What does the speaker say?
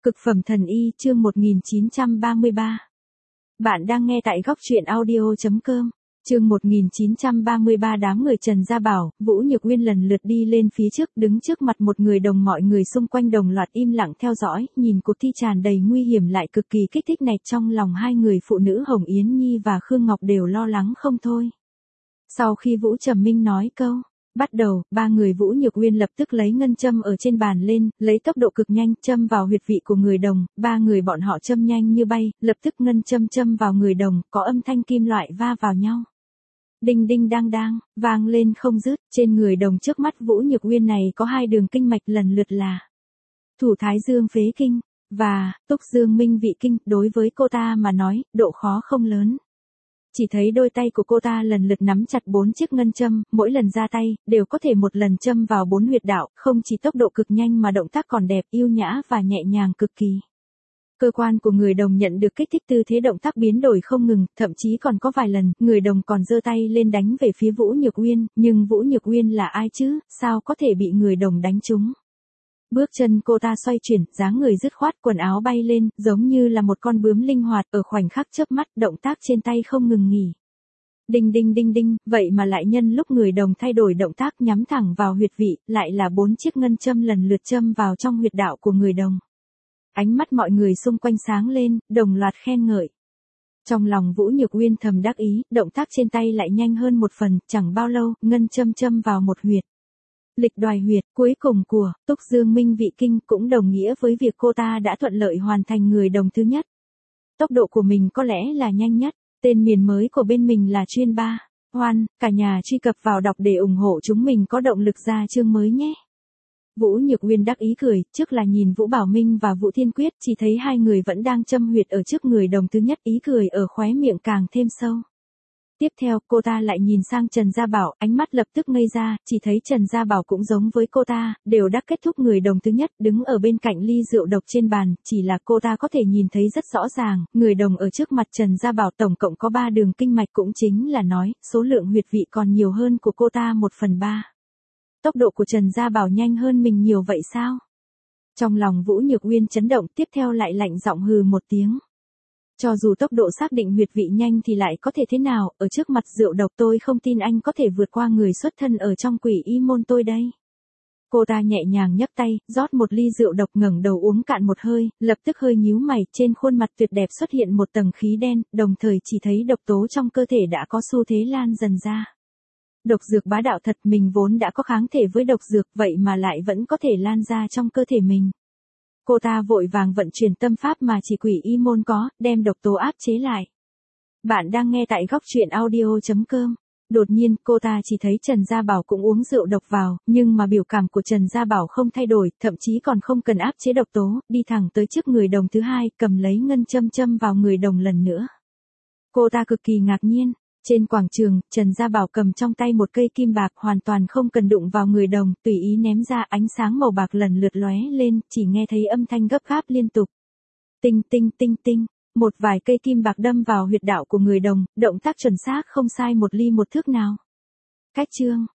Cực phẩm thần y chương 1933. Bạn đang nghe tại góc truyện audio.com. Chương 1933. Đám người Trần Gia Bảo, Vũ Nhược Uyên lần lượt đi lên phía trước, đứng trước mặt một người đồng, mọi người xung quanh đồng loạt im lặng theo dõi, nhìn cuộc thi tràn đầy nguy hiểm lại cực kỳ kích thích này, trong lòng hai người phụ nữ Hồng Yến Nhi và Khương Ngọc đều lo lắng không thôi. Sau khi Vũ Trầm Minh nói câu bắt đầu, ba người Vũ Nhược Uyên lập tức lấy ngân châm ở trên bàn lên, lấy tốc độ cực nhanh châm vào huyệt vị của người đồng, ba người bọn họ châm nhanh như bay, lập tức ngân châm châm vào người đồng, có âm thanh kim loại va vào nhau. Đinh đinh đang đang, vang lên không dứt, trên người đồng trước mắt Vũ Nhược Uyên này có hai đường kinh mạch lần lượt là Thủ Thái Dương Phế Kinh và Túc Dương Minh Vị Kinh, đối với cô ta mà nói, độ khó không lớn. Chỉ thấy đôi tay của cô ta lần lượt nắm chặt 4 chiếc ngân châm, mỗi lần ra tay, đều có thể một lần châm vào 4 huyệt đạo, không chỉ tốc độ cực nhanh mà động tác còn đẹp, yêu nhã và nhẹ nhàng cực kỳ. Cơ quan của người đồng nhận được kích thích, tư thế động tác biến đổi không ngừng, thậm chí còn có vài lần, người đồng còn giơ tay lên đánh về phía Vũ Nhược Uyên, nhưng Vũ Nhược Uyên là ai chứ, sao có thể bị người đồng đánh trúng. Bước chân cô ta xoay chuyển, dáng người dứt khoát, quần áo bay lên, giống như là một con bướm linh hoạt, ở khoảnh khắc chớp mắt, động tác trên tay không ngừng nghỉ. Đinh đinh đinh đinh, vậy mà lại nhân lúc người đồng thay đổi động tác nhắm thẳng vào huyệt vị, lại là 4 chiếc ngân châm lần lượt châm vào trong huyệt đạo của người đồng. Ánh mắt mọi người xung quanh sáng lên, đồng loạt khen ngợi. Trong lòng Vũ Nhược Uyên thầm đắc ý, động tác trên tay lại nhanh hơn một phần, chẳng bao lâu, ngân châm châm vào một huyệt. Lịch đoài huyệt cuối cùng của Túc Dương Minh Vị Kinh cũng đồng nghĩa với việc cô ta đã thuận lợi hoàn thành người đồng thứ nhất. Tốc độ của mình có lẽ là nhanh nhất, tên miền mới của bên mình là Chuyên Ba. Hoan, cả nhà truy cập vào đọc để ủng hộ chúng mình có động lực ra chương mới nhé. Vũ Nhược Uyên đắc ý cười, trước là nhìn Vũ Bảo Minh và Vũ Thiên Quyết, chỉ thấy hai người vẫn đang châm huyệt ở trước người đồng thứ nhất, ý cười ở khóe miệng càng thêm sâu. Tiếp theo, cô ta lại nhìn sang Trần Gia Bảo, ánh mắt lập tức ngây ra, chỉ thấy Trần Gia Bảo cũng giống với cô ta, đều đã kết thúc người đồng thứ nhất, đứng ở bên cạnh ly rượu độc trên bàn, chỉ là cô ta có thể nhìn thấy rất rõ ràng, người đồng ở trước mặt Trần Gia Bảo tổng cộng có 3 đường kinh mạch, cũng chính là nói, số lượng huyệt vị còn nhiều hơn của cô ta 1/3. Tốc độ của Trần Gia Bảo nhanh hơn mình nhiều vậy sao? Trong lòng Vũ Nhược Uyên chấn động, tiếp theo lại lạnh giọng hừ một tiếng. Cho dù tốc độ xác định huyệt vị nhanh thì lại có thể thế nào, ở trước mặt rượu độc tôi không tin anh có thể vượt qua người xuất thân ở trong Quỷ Y môn tôi đây. Cô ta nhẹ nhàng nhấc tay, rót một ly rượu độc, ngẩng đầu uống cạn một hơi, lập tức hơi nhíu mày, trên khuôn mặt tuyệt đẹp xuất hiện một tầng khí đen, đồng thời chỉ thấy độc tố trong cơ thể đã có xu thế lan dần ra. Độc dược bá đạo thật, mình vốn đã có kháng thể với độc dược, vậy mà lại vẫn có thể lan ra trong cơ thể mình. Cô ta vội vàng vận chuyển tâm pháp mà chỉ Quỷ Y môn có, đem độc tố áp chế lại. Bạn đang nghe tại góc truyện audio.com. Đột nhiên, cô ta chỉ thấy Trần Gia Bảo cũng uống rượu độc vào, nhưng mà biểu cảm của Trần Gia Bảo không thay đổi, thậm chí còn không cần áp chế độc tố, đi thẳng tới trước người đồng thứ hai, cầm lấy ngân châm châm vào người đồng lần nữa. Cô ta cực kỳ ngạc nhiên. Trên quảng trường, Trần Gia Bảo cầm trong tay một cây kim bạc, hoàn toàn không cần đụng vào người đồng, tùy ý ném ra, ánh sáng màu bạc lần lượt lóe lên, chỉ nghe thấy âm thanh gấp gáp liên tục. Tinh tinh tinh tinh, một vài cây kim bạc đâm vào huyệt đạo của người đồng, động tác chuẩn xác không sai một ly một thước nào. Cách chương,